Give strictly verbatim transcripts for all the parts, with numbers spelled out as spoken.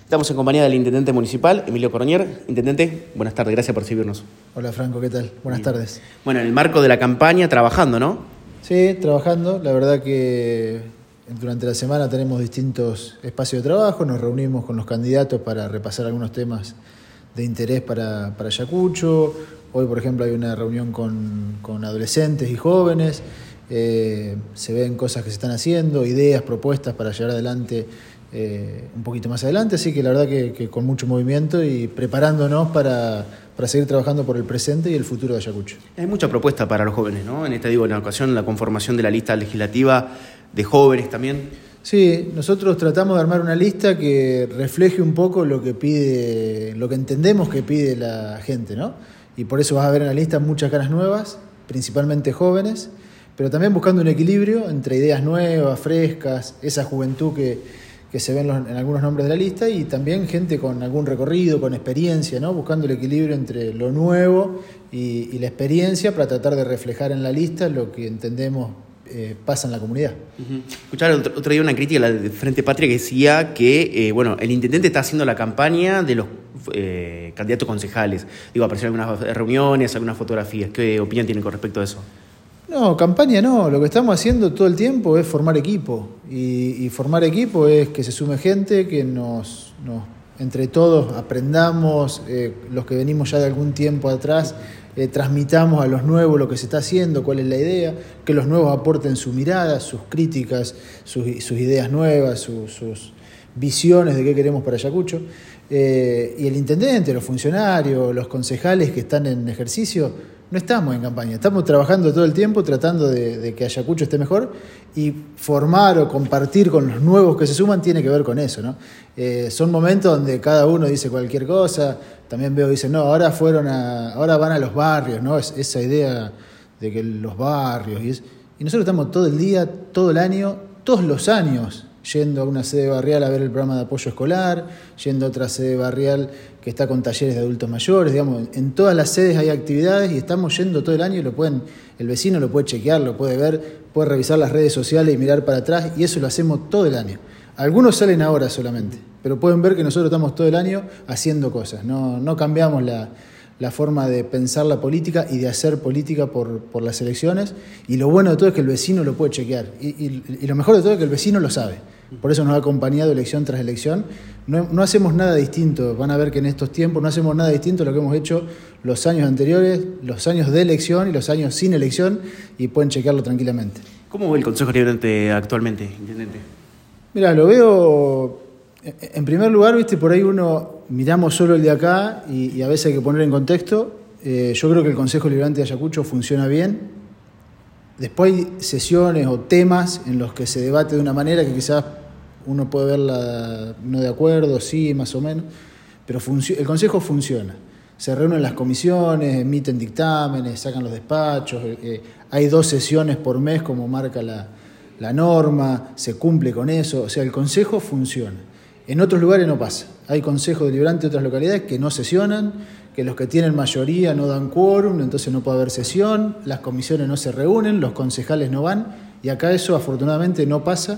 Estamos en compañía del Intendente Municipal, Emilio Coroñer. Intendente, buenas tardes, gracias por recibirnos. Hola Franco, ¿qué tal? Buenas Bien. tardes. Bueno, en el marco de la campaña, trabajando, ¿no? Sí, trabajando. La verdad que durante la semana tenemos distintos espacios de trabajo, nos reunimos con los candidatos para repasar algunos temas de interés para, para Ayacucho. Hoy, por ejemplo, hay una reunión con, con adolescentes y jóvenes. Eh, se ven cosas que se están haciendo, ideas, propuestas para llevar adelante eh, un poquito más adelante. Así que la verdad que, que con mucho movimiento y preparándonos para, para seguir trabajando por el presente y el futuro de Ayacucho. Hay mucha propuesta para los jóvenes, ¿no? En esta, digo, en la ocasión, la conformación de la lista legislativa de jóvenes también. Sí, nosotros tratamos de armar una lista que refleje un poco lo que pide, lo que entendemos que pide la gente, ¿no? Y por eso vas a ver en la lista muchas caras nuevas, principalmente jóvenes, pero también buscando un equilibrio entre ideas nuevas, frescas, esa juventud que, que se ve en, los, en algunos nombres de la lista, y también gente con algún recorrido, con experiencia, ¿no? Buscando el equilibrio entre lo nuevo y, y la experiencia para tratar de reflejar en la lista lo que entendemos eh, pasa en la comunidad. Uh-huh. Escuchaba otro, otro día una crítica la de Frente Patria que decía que eh, bueno, el intendente está haciendo la campaña de los eh, candidatos concejales. Digo, aparecieron algunas reuniones, algunas fotografías. ¿Qué opinión tienen con respecto a eso? No, campaña no. Lo que estamos haciendo todo el tiempo es formar equipo. Y, y formar equipo es que se sume gente, que nos, nos entre todos aprendamos, eh, los que venimos ya de algún tiempo atrás, eh, transmitamos a los nuevos lo que se está haciendo, cuál es la idea, que los nuevos aporten su mirada, sus críticas, sus, sus ideas nuevas, su, sus visiones de qué queremos para Ayacucho. Eh, y el intendente, los funcionarios, los concejales que están en ejercicio, no estamos en campaña, estamos trabajando todo el tiempo tratando de, de que Ayacucho esté mejor, y formar o compartir con los nuevos que se suman tiene que ver con eso, ¿no? Eh, son momentos donde cada uno dice cualquier cosa. También veo, dicen, no, ahora fueron a, ahora van a los barrios, ¿no? Es, esa idea de que los barrios, y, es, y nosotros estamos todo el día, todo el año, todos los años, yendo a una sede barrial a ver el programa de apoyo escolar, yendo a otra sede barrial que está con talleres de adultos mayores, digamos, en todas las sedes hay actividades y estamos yendo todo el año y lo pueden, el vecino lo puede chequear, lo puede ver, puede revisar las redes sociales y mirar para atrás, y eso lo hacemos todo el año. Algunos salen ahora solamente, pero pueden ver que nosotros estamos todo el año haciendo cosas, no, no cambiamos la, la forma de pensar la política y de hacer política por, por las elecciones, y lo bueno de todo es que el vecino lo puede chequear, y, y, y lo mejor de todo es que el vecino lo sabe. Por eso nos ha acompañado elección tras elección. No, no hacemos nada distinto. Van a ver que en estos tiempos no hacemos nada distinto a lo que hemos hecho los años anteriores, los años de elección y los años sin elección, y pueden chequearlo tranquilamente. ¿Cómo ve el Consejo Deliberante actualmente, intendente? Mira, lo veo, en primer lugar, viste, por ahí uno miramos solo el de acá y, y a veces hay que poner en contexto. Eh, yo creo que el Consejo Deliberante de Ayacucho funciona bien. Después hay sesiones o temas en los que se debate de una manera que quizás uno puede verla no de acuerdo, sí, más o menos, pero func- el Consejo funciona. Se reúnen las comisiones, emiten dictámenes, sacan los despachos, eh, hay dos sesiones por mes como marca la, la norma, se cumple con eso, o sea, el Consejo funciona. En otros lugares no pasa. Hay consejos deliberantes de otras localidades que no sesionan, que los que tienen mayoría no dan quórum, entonces no puede haber sesión, las comisiones no se reúnen, los concejales no van, y acá eso afortunadamente no pasa.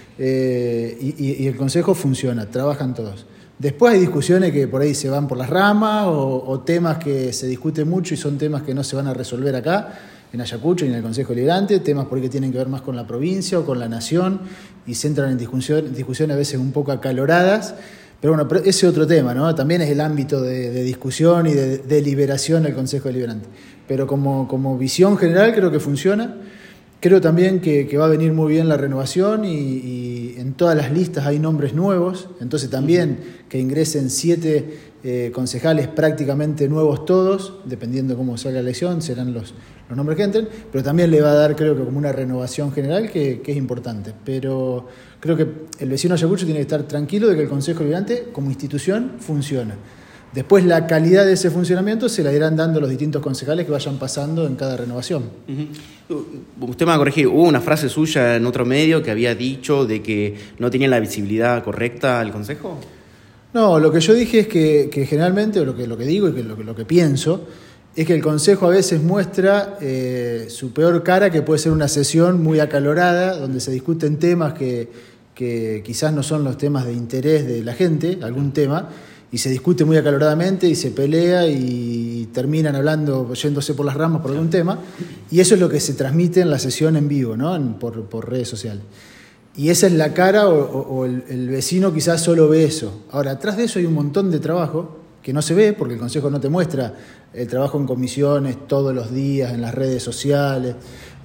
Eh, y, y el Consejo funciona, trabajan todos. Después hay discusiones que por ahí se van por las ramas, o, o temas que se discuten mucho y son temas que no se van a resolver acá en Ayacucho y en el Consejo Deliberante, temas por ahí que tienen que ver más con la provincia o con la nación, y se entran en discusión, discusiones a veces un poco acaloradas. Pero bueno, ese es otro tema, ¿no? También es el ámbito de, de discusión y de deliberación del Consejo Deliberante. Pero como, como visión general creo que funciona. Creo también que, que va a venir muy bien la renovación, y, y en todas las listas hay nombres nuevos. Entonces también que ingresen siete eh, concejales prácticamente nuevos todos, dependiendo cómo salga la elección, serán los, los nombres que entren. Pero también le va a dar, creo que, como una renovación general que, que es importante. Pero creo que el vecino Ayacucho tiene que estar tranquilo de que el Consejo Deliberante, como institución, funciona. Después la calidad de ese funcionamiento se la irán dando los distintos concejales que vayan pasando en cada renovación. Uh-huh. Usted me va a corregir, hubo una frase suya en otro medio que había dicho de que no tenía la visibilidad correcta al Consejo. No, lo que yo dije es que, que generalmente, o lo que, lo que digo y que lo, lo que pienso, es que el Consejo a veces muestra eh, su peor cara, que puede ser una sesión muy acalorada, donde se discuten temas que que quizás no son los temas de interés de la gente, algún tema, y se discute muy acaloradamente y se pelea y terminan hablando, yéndose por las ramas por algún tema, y eso es lo que se transmite en la sesión en vivo, ¿no? En, por, por redes sociales. Y esa es la cara, o, o, o el, el vecino quizás solo ve eso. Ahora, atrás de eso hay un montón de trabajo que no se ve, porque el Consejo no te muestra el trabajo en comisiones todos los días, en las redes sociales,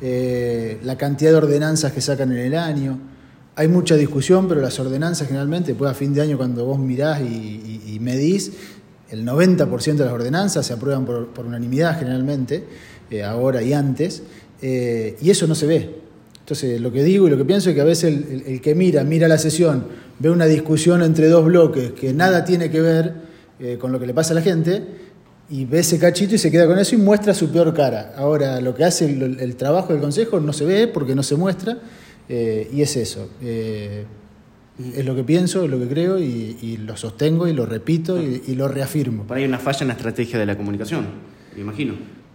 eh, la cantidad de ordenanzas que sacan en el año. Hay mucha discusión, pero las ordenanzas generalmente, después a fin de año cuando vos mirás y, y, y medís, el noventa por ciento de las ordenanzas se aprueban por, por unanimidad generalmente, eh, ahora y antes, eh, y eso no se ve. Entonces, lo que digo y lo que pienso es que a veces el, el, el que mira, mira la sesión, ve una discusión entre dos bloques que nada tiene que ver eh, con lo que le pasa a la gente, y ve ese cachito y se queda con eso y muestra su peor cara. Ahora, lo que hace el, el trabajo del Consejo no se ve porque no se muestra, eh, y es eso. Eh, es lo que pienso, es lo que creo, y, y lo sostengo y lo repito y, y lo reafirmo. Por ahí hay una falla en la estrategia de la comunicación, me imagino.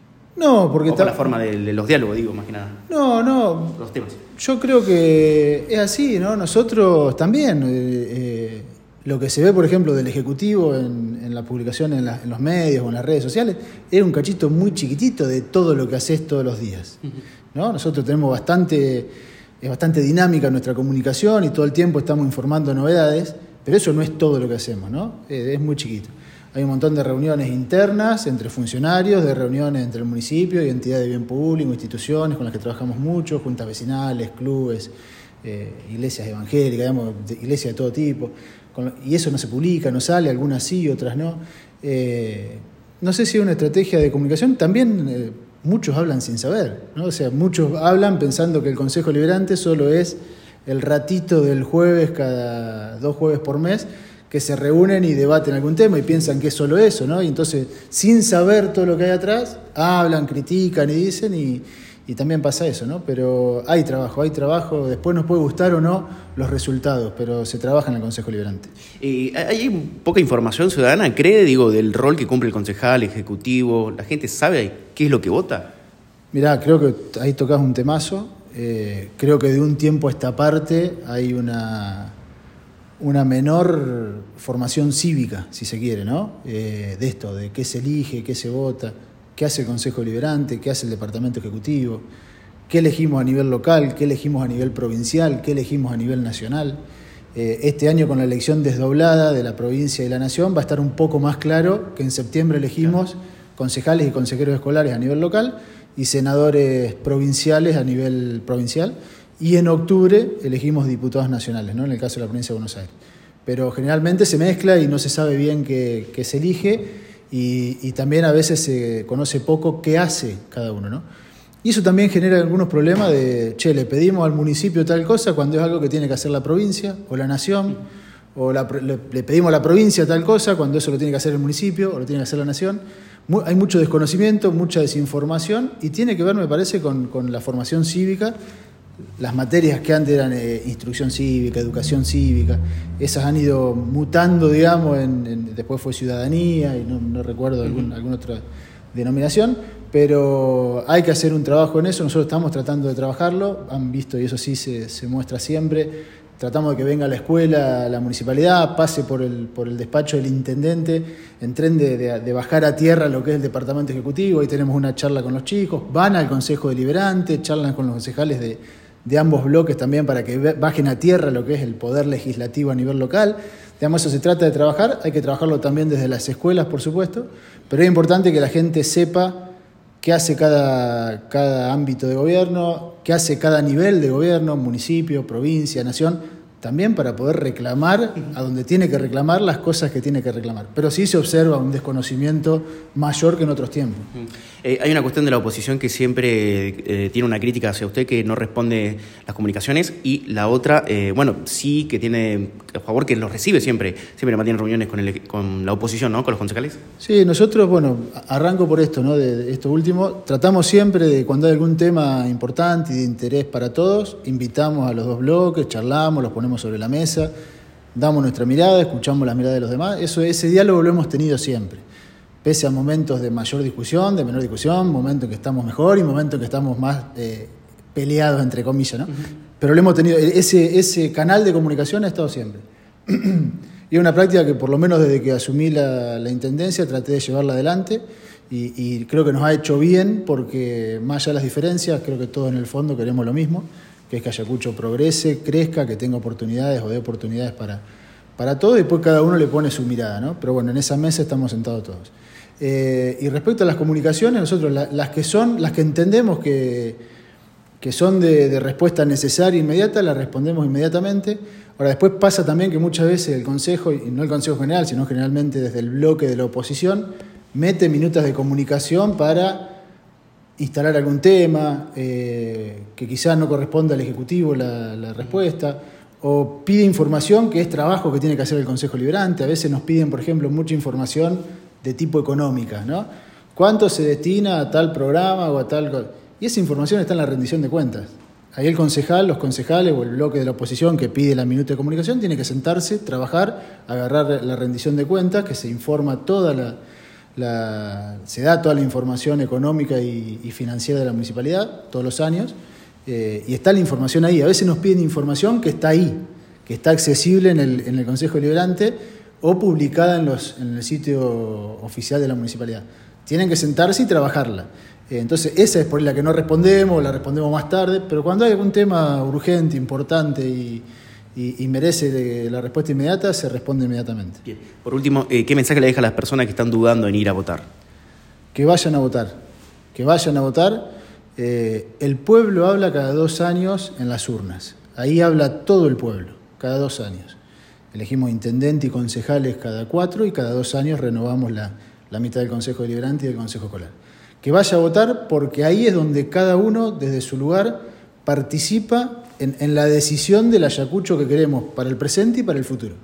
No, porque... O con la forma de, de los diálogos, digo, más que nada. No, no. Los temas. Yo creo que es así, ¿no? Nosotros también, eh, eh, lo que se ve, por ejemplo, del Ejecutivo en, en la publicación en, la, en los medios o en las redes sociales, es un cachito muy chiquitito de todo lo que haces todos los días, ¿no? Nosotros tenemos bastante, es bastante dinámica nuestra comunicación y todo el tiempo estamos informando novedades, pero eso no es todo lo que hacemos, ¿no? Eh, es muy chiquito. Hay un montón de reuniones internas entre funcionarios, de reuniones entre el municipio y entidades de bien público, instituciones con las que trabajamos mucho, juntas vecinales, clubes, eh, iglesias evangélicas, digamos, de, iglesias de todo tipo. Con, y eso no se publica, no sale, algunas sí, otras no. Eh, no sé si es una estrategia de comunicación, también eh, muchos hablan sin saber, ¿no? O sea, muchos hablan pensando que el Consejo Deliberante solo es el ratito del jueves, cada dos jueves por mes, que se reúnen y debaten algún tema y piensan que es solo eso, ¿no? Y entonces, sin saber todo lo que hay atrás, hablan, critican y dicen, y, y también pasa eso, ¿no? Pero hay trabajo, hay trabajo, después nos puede gustar o no los resultados, pero se trabaja en el Consejo Deliberante. Eh, ¿Hay poca información ciudadana, cree, digo, del rol que cumple el concejal, el ejecutivo? ¿La gente sabe qué es lo que vota? Mirá, creo que ahí tocás un temazo. Eh, creo que de un tiempo a esta parte hay una... una menor formación cívica, si se quiere, ¿no? Eh, de esto, de qué se elige, qué se vota, qué hace el Consejo Deliberante, qué hace el Departamento Ejecutivo, qué elegimos a nivel local, qué elegimos a nivel provincial, qué elegimos a nivel nacional. Eh, este año, con la elección desdoblada de la provincia y la nación, va a estar un poco más claro que en septiembre elegimos concejales y consejeros escolares a nivel local y senadores provinciales a nivel provincial. Y en octubre elegimos diputados nacionales, ¿no? En el caso de la provincia de Buenos Aires. Pero generalmente se mezcla y no se sabe bien qué, qué se elige, y, y también a veces se conoce poco qué hace cada uno, ¿no? Y eso también genera algunos problemas de, che, le pedimos al municipio tal cosa cuando es algo que tiene que hacer la provincia o la nación, o la, le, le pedimos a la provincia tal cosa cuando eso lo tiene que hacer el municipio o lo tiene que hacer la nación. Muy, hay mucho desconocimiento, mucha desinformación, y tiene que ver, me parece, con, con la formación cívica. Las materias que antes eran eh, instrucción cívica, educación cívica, esas han ido mutando, digamos, en, en, después fue ciudadanía y no, no recuerdo algún, alguna otra denominación, pero hay que hacer un trabajo en eso. Nosotros estamos tratando de trabajarlo, han visto, y eso sí se, se muestra siempre, tratamos de que venga a la escuela, a la municipalidad, pase por el, por el despacho del intendente, entren de, de, de bajar a tierra lo que es el departamento ejecutivo. Ahí tenemos una charla con los chicos, van al Consejo Deliberante, charlan con los concejales de de ambos bloques también para que bajen a tierra lo que es el poder legislativo a nivel local. Digamos, eso se trata de trabajar, hay que trabajarlo también desde las escuelas, por supuesto, pero es importante que la gente sepa qué hace cada, cada ámbito de gobierno, qué hace cada nivel de gobierno, municipio, provincia, nación, también para poder reclamar a donde tiene que reclamar las cosas que tiene que reclamar. Pero sí se observa un desconocimiento mayor que en otros tiempos. Eh, hay una cuestión de la oposición que siempre eh, tiene una crítica hacia usted, que no responde las comunicaciones, y la otra, eh, bueno, sí que tiene a favor, que los recibe siempre, siempre mantiene reuniones con, el, con la oposición, ¿no? Con los concejales. Sí, nosotros, bueno, arranco por esto, ¿no? De, de esto último, tratamos siempre de, cuando hay algún tema importante y de interés para todos, invitamos a los dos bloques, charlamos, los ponemos sobre la mesa, damos nuestra mirada, escuchamos la mirada de los demás. Eso, ese diálogo lo hemos tenido siempre, pese a momentos de mayor discusión, de menor discusión, momentos en que estamos mejor y momentos en que estamos más eh, peleados, entre comillas, ¿no? Uh-huh. Pero lo hemos tenido, ese, ese canal de comunicación ha estado siempre. Y es una práctica que por lo menos desde que asumí la, la intendencia traté de llevarla adelante y, y creo que nos ha hecho bien porque más allá de las diferencias, creo que todos en el fondo queremos lo mismo, que es que Ayacucho progrese, crezca, que tenga oportunidades o dé oportunidades para, para todos y después cada uno le pone su mirada, ¿no? Pero bueno, en esa mesa estamos sentados todos. Eh, y respecto a las comunicaciones, nosotros la, las que son, las que entendemos que, que son de, de respuesta necesaria e inmediata, las respondemos inmediatamente. Ahora, después pasa también que muchas veces el Consejo, y no el Consejo General, sino generalmente desde el bloque de la oposición, mete minutas de comunicación para instalar algún tema, eh, que quizás no corresponde al Ejecutivo la, la respuesta, o pide información que es trabajo que tiene que hacer el Consejo Liberante. A veces nos piden, por ejemplo, mucha información de tipo económica, ¿no? ¿Cuánto se destina a tal programa o a tal...? Y esa información está en la rendición de cuentas. Ahí el concejal, los concejales o el bloque de la oposición que pide la minuta de comunicación tiene que sentarse, trabajar, agarrar la rendición de cuentas, que se informa toda la... la se da toda la información económica y, y financiera de la municipalidad todos los años, eh, y está la información ahí. A veces nos piden información que está ahí, que está accesible en el, en el Consejo Deliberante o publicada en, los, en el sitio oficial de la municipalidad. Tienen que sentarse y trabajarla. Eh, entonces, esa es por la que no respondemos, la respondemos más tarde, pero cuando hay algún tema urgente, importante y, y, y merece de la respuesta inmediata, se responde inmediatamente. Bien. Por último, eh, ¿qué mensaje le deja a las personas que están dudando en ir a votar? Que vayan a votar, que vayan a votar. Eh, el pueblo habla cada dos años en las urnas. Ahí habla todo el pueblo, cada dos años. Elegimos intendente y concejales cada cuatro y cada dos años renovamos la, la mitad del Consejo Deliberante y del Consejo Escolar. Que vaya a votar porque ahí es donde cada uno, desde su lugar, participa en, en la decisión del Ayacucho que queremos para el presente y para el futuro.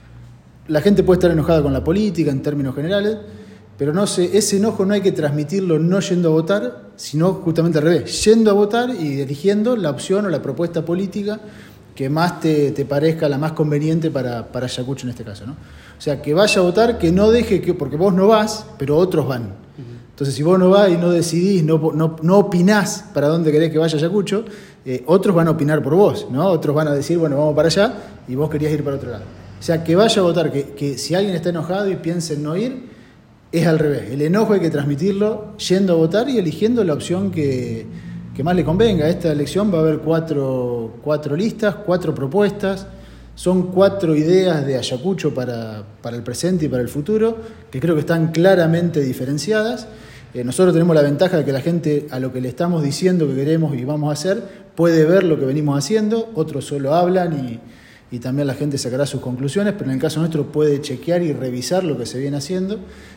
La gente puede estar enojada con la política en términos generales, pero no sé, ese enojo no hay que transmitirlo no yendo a votar, sino justamente al revés, yendo a votar y eligiendo la opción o la propuesta política que más te, te parezca la más conveniente para, para Ayacucho en este caso, ¿no? O sea, que vaya a votar, que no deje que, porque vos no vas, pero otros van. Entonces, si vos no vas y no decidís, no, no, no opinás para dónde querés que vaya Ayacucho, eh, otros van a opinar por vos, ¿no? Otros van a decir, bueno, vamos para allá, y vos querías ir para otro lado. O sea, que vaya a votar, que, que si alguien está enojado y piensa en no ir, es al revés. El enojo hay que transmitirlo yendo a votar y eligiendo la opción que, que más le convenga. Esta elección va a haber cuatro, cuatro listas, cuatro propuestas. Son cuatro ideas de Ayacucho para, para el presente y para el futuro, que creo que están claramente diferenciadas. Eh, nosotros tenemos la ventaja de que la gente, a lo que le estamos diciendo que queremos y vamos a hacer, puede ver lo que venimos haciendo. Otros solo hablan y, y también la gente sacará sus conclusiones, pero en el caso nuestro puede chequear y revisar lo que se viene haciendo.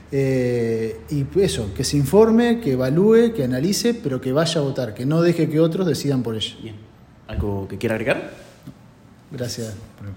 Eh, y eso, que se informe, que evalúe, que analice, pero que vaya a votar, que no deje que otros decidan por ello. Bien. ¿Algo que quiera agregar? Gracias.